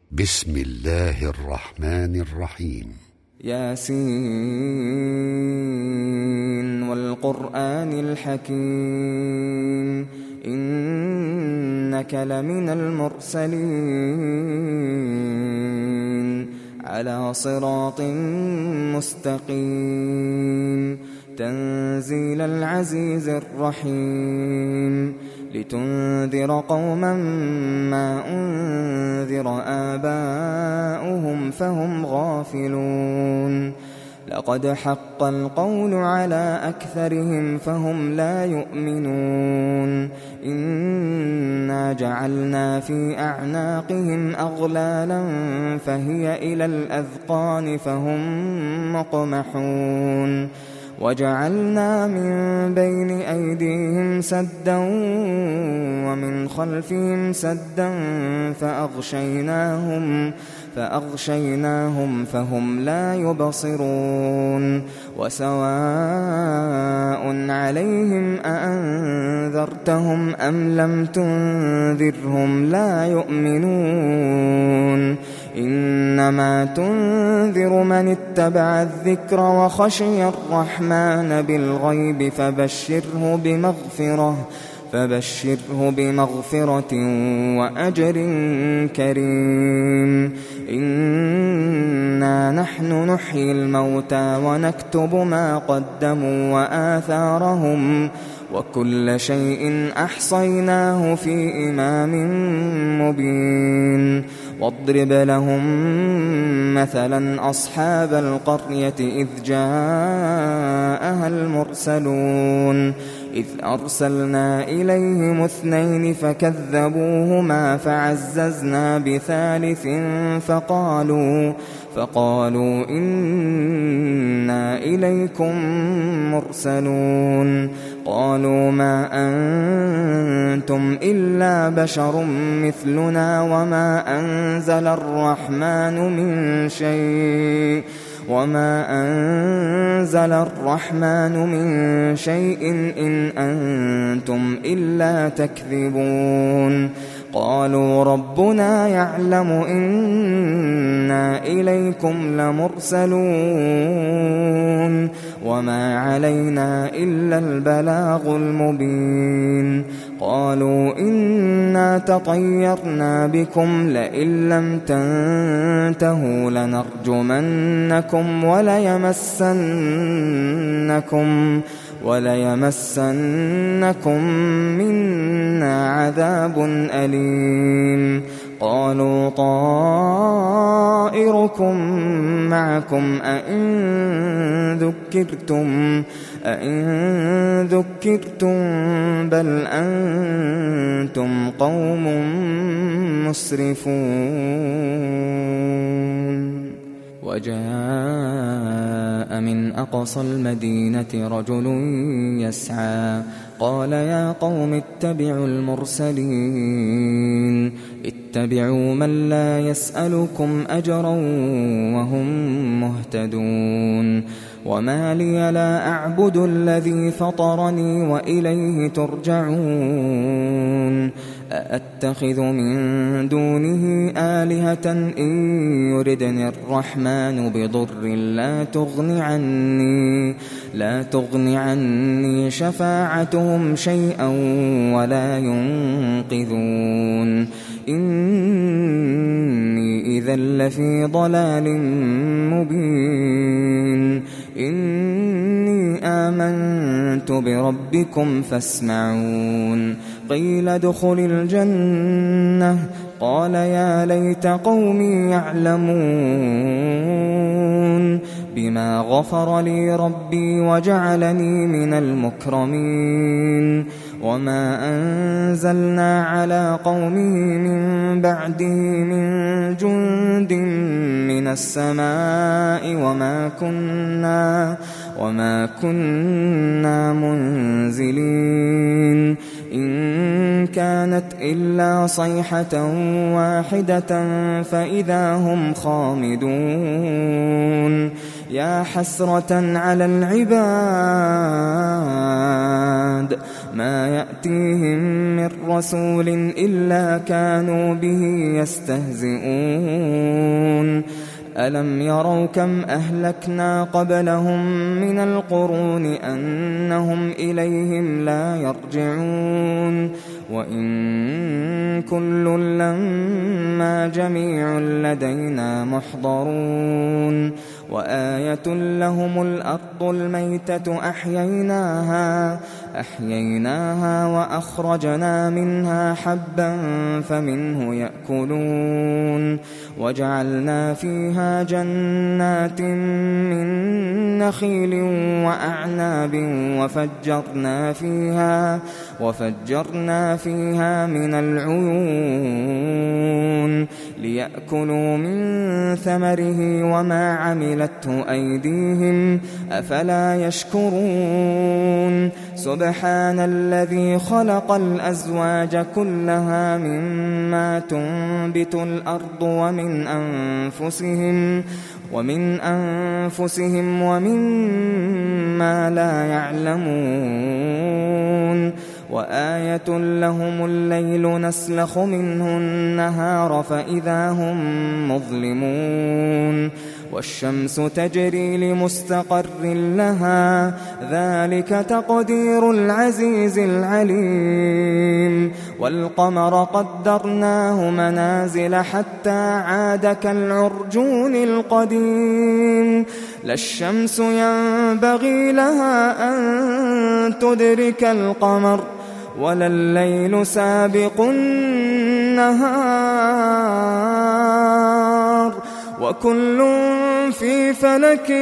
بسم الله الرحمن الرحيم. ياسين والقرآن الحكيم إنك لمن المرسلين على صراط مستقيم تنزيل العزيز الرحيم لتنذر قوما ما أنذر آباؤهم فهم غافلون لقد حق القول على أكثرهم فهم لا يؤمنون إنا جعلنا في أعناقهم أغلالا فهي إلى الأذقان فهم مقمحون وجعلنا من بين أيديهم سدا ومن خلفهم سدا فأغشيناهم فهم لا يبصرون وسواء عليهم أأنذرتهم أم لم تنذرهم لا يؤمنون إنما تنذر من اتبع الذكر وخشي الرحمن بالغيب فبشره بمغفرة وأجر كريم إنا نحن نحيي الموتى ونكتب ما قدموا وآثارهم وكل شيء أحصيناه في إمام مبين واضرب لهم مثلا أصحاب القرية إذ جاءها المرسلون إذ أرسلنا إليهم 2 فكذبوهما فعززنا بثالث فقالوا إنا إليكم مرسلون قالوا ما أنتم إلا بشر مثلنا وما أنزل الرحمن من شيء إن أنتم إلا تكذبون قالوا ربنا يعلم إنا إليكم لمرسلون وما علينا إلا البلاغ المبين قالوا إنا تطيرنا بكم لئن لم تنتهوا لنرجمنكم وليمسنكم منا عذاب أليم قالوا طائركم معكم أئن ذكرتم بل أنتم قوم مسرفون وجاء من أقصى المدينة رجل يسعى قال يا قوم اتبعوا المرسلين اتبعوا من لا يسألكم أجرا وهم مهتدون وما لي لا أعبد الذي فطرني وإليه ترجعون أأتخذ من دونه آلهة إن يردني الرحمن بضر لا تغن عني شفاعتهم شيئا ولا ينقذون إني إذا لفي ضلال مبين إني آمنت بربكم فاسمعون قيل ادخل الجنة قال يا ليت قومي يعلمون بما غفر لي ربي وجعلني من المكرمين وما أنزلنا على قومه من بعده من جند من السماء وما كنا منزلين إن كانت إلا صيحة واحدة فإذا هم خامدون يا حسرة على العباد ما يأتيهم من رسول إلا كانوا به يستهزئون ألم يروا كم أهلكنا قبلهم من القرون أنهم إليهم لا يرجعون وإن كل لما جميع لدينا محضرون وآية لهم الأرض الميتة أحييناها وأخرجنا منها حبا فمنه يأكلون وجعلنا فيها جنات من نخيل وأعناب وفجرنا فيها من العيون ليأكلوا من ثمره وما عملته أيديهم أفلا يشكرون سبحان الذي خلق الأزواج كلها مما تنبت الأرض ومن أنفسهم ومما لا يعلمون وآية لهم الليل نسلخ منه النهار فإذا هم مظلمون والشمس تجري لمستقر لها ذلك تقدير العزيز العليم والقمر قدرناه منازل حتى عاد كالعرجون القديم لا الشمس ينبغي لها أن تدرك القمر ولا الليل سابق النهار وكل في فلك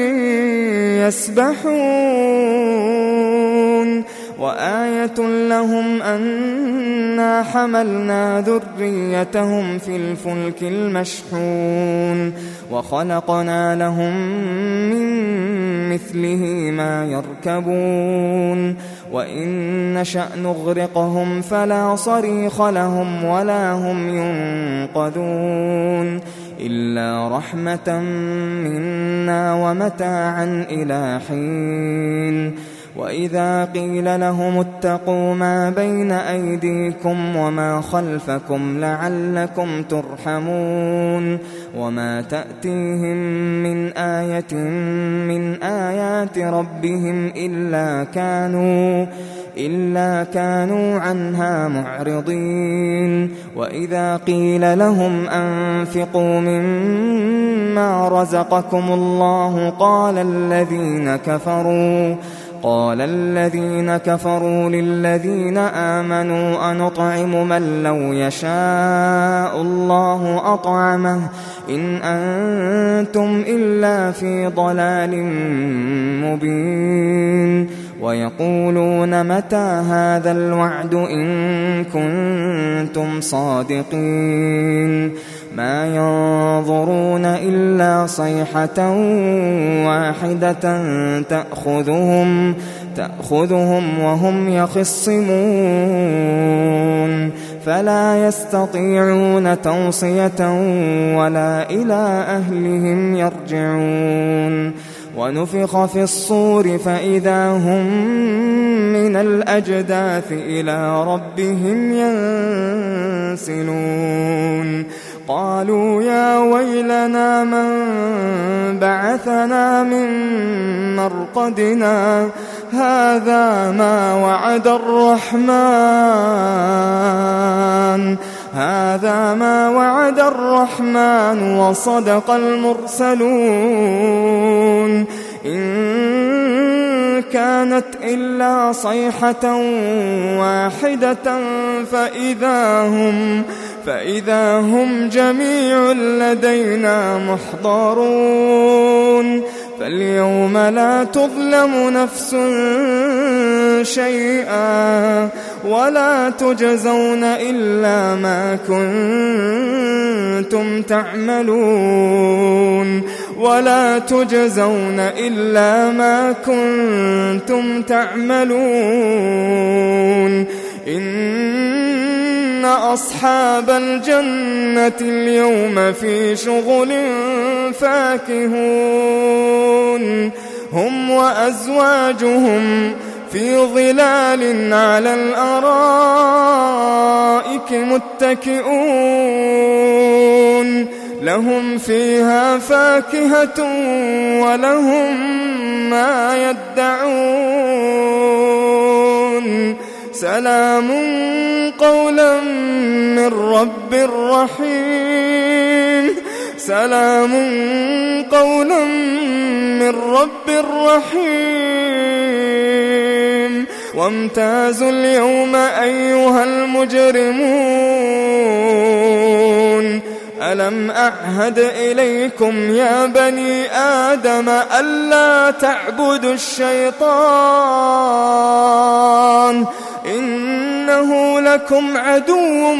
يسبحون وآية لهم أنا حملنا ذريتهم في الفلك المشحون وخلقنا لهم من مثله ما يركبون وإن نشأ نغرقهم فلا صريخ لهم ولا هم ينقذون إلا رحمة منا ومتاعا إلى حين وإذا قيل لهم اتقوا ما بين أيديكم وما خلفكم لعلكم ترحمون وما تأتيهم من آية من آيات ربهم إلا كانوا عنها معرضين وإذا قيل لهم أنفقوا مما رزقكم الله قال الذين كفروا للذين آمنوا أنطعم من لو يشاء الله أطعمه إن أنتم إلا في ضلال مبين ويقولون متى هذا الوعد إن كنتم صادقين ما ينظرون إلا صيحة واحدة تأخذهم وهم يخصمون فلا يستطيعون توصية ولا إلى أهلهم يرجعون ونفخ في الصور فإذا هم من الأجداث إلى ربهم ينسلون قالوا يا ويلنا من بعثنا من مرقدنا هذا ما وعد الرحمن وصدق المرسلون إن كانت إلا صيحة واحدة فإذا هم جميع لدينا محضرون فاليوم لا تظلم نفس شيئا ولا تجزون إلا ما كنتم تعملون إن أصحاب الجنة اليوم في شغل فاكهون هم وأزواجهم في ظلال على الأرائك متكئون لهم فيها فاكهة ولهم ما يدعون سلام قولا من رب رحيم سلام قولا من رب رحيم وامتازوا اليوم أيها المجرمون ألم أعهد إليكم يا بني آدم ألا تعبدوا الشيطان إنه لكم عدو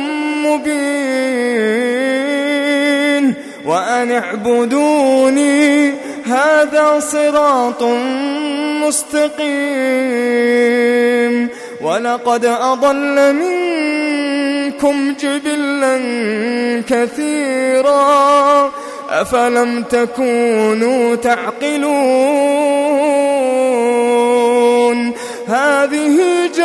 مبين وأن اعبدوني هذا صراط مستقيم ولقد أضل منكم جبلا كثيرا أفلم تكونوا تعقلون هذه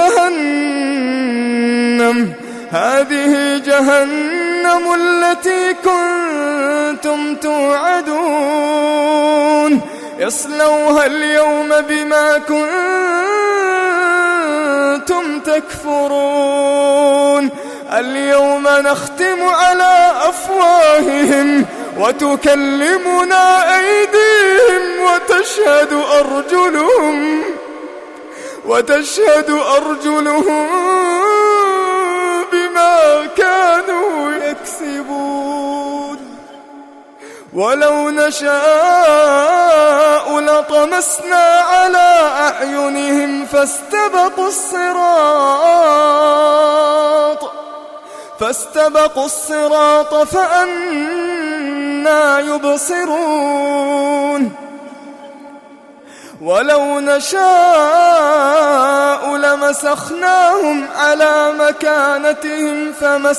جهنم التي كنتم توعدون اصلوها اليوم بما كنتم تكفرون اليوم نختم على أفواههم وتكلمنا أيديهم وتشهد أرجلهم بما كانوا يكسبون ولو نشاء لطمسنا على أعينهم فاستبقوا الصراط فأنى يبصرون ولو نشاء لمسخناهم على مكانتهم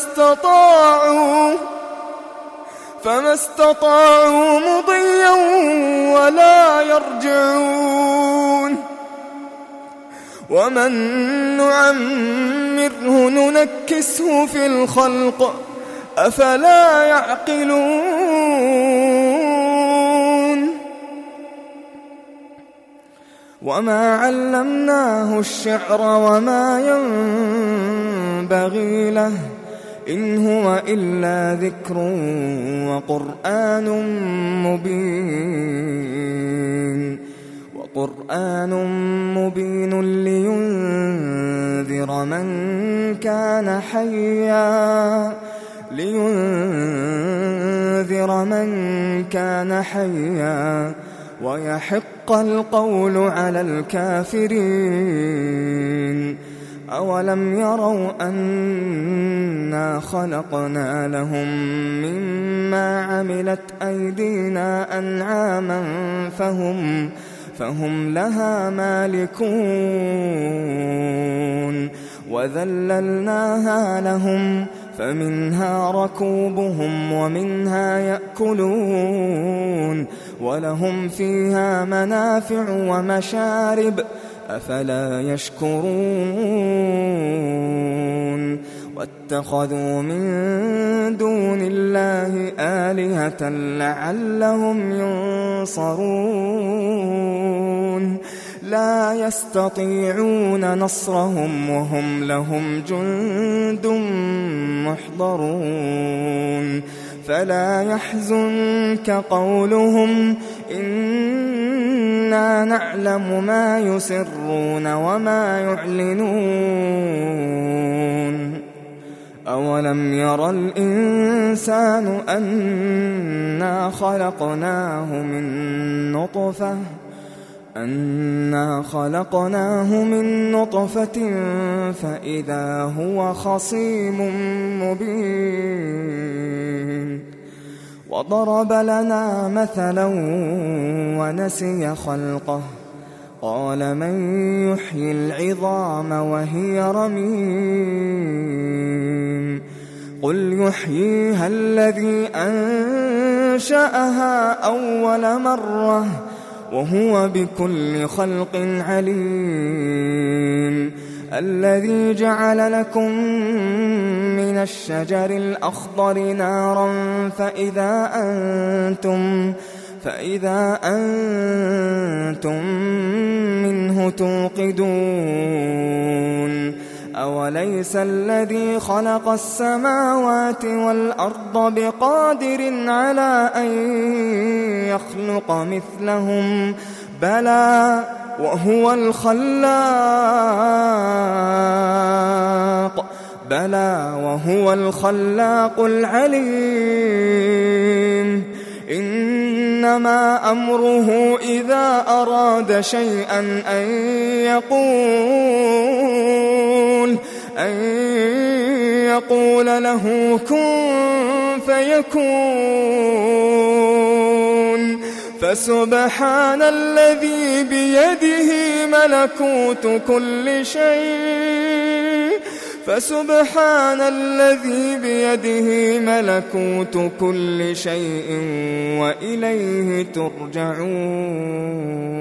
فما استطاعوا مضيا ولا يرجعون ومن نعمره ننكسه في الخلق أفلا يعقلون وما علمناه الشعر وما ينبغي له إن هو إلا ذكر وقرآن مبين لينذر من كان حيا ويحق القول على الكافرين أولم يروا أنا خلقنا لهم مما عملت أيدينا أنعاما فهم لها مالكون وذللناها لهم فمنها ركوبهم ومنها يأكلون ولهم فيها منافع ومشارب أفلا يشكرون واتخذوا من دون الله آلهة لعلهم ينصرون لا يستطيعون نصرهم وهم لهم جند محضرون فلا يحزنك قولهم إنا نعلم ما يسرون وما يعلنون أولم يرى الإنسان أنا خلقناه من نطفة فإذا هو خصيم مبين وضرب لنا مثلا ونسي خلقه قال من يحيي العظام وهي رميم قل يحييها الذي أنشأها أول مرة وهو بكل خلق عليم الذي جعل لكم من الشجر الأخضر نارا فإذا أنتم منه توقدون أوليس الذي خلق السماوات والأرض بقادر على أن يخلق مثلهم بلى وهو الخلاق العليم إنما أمره إذا أراد شيئا أن يقول له كن فيكون فسبحان الذي بيده ملكوت كل شيء وإليه ترجعون.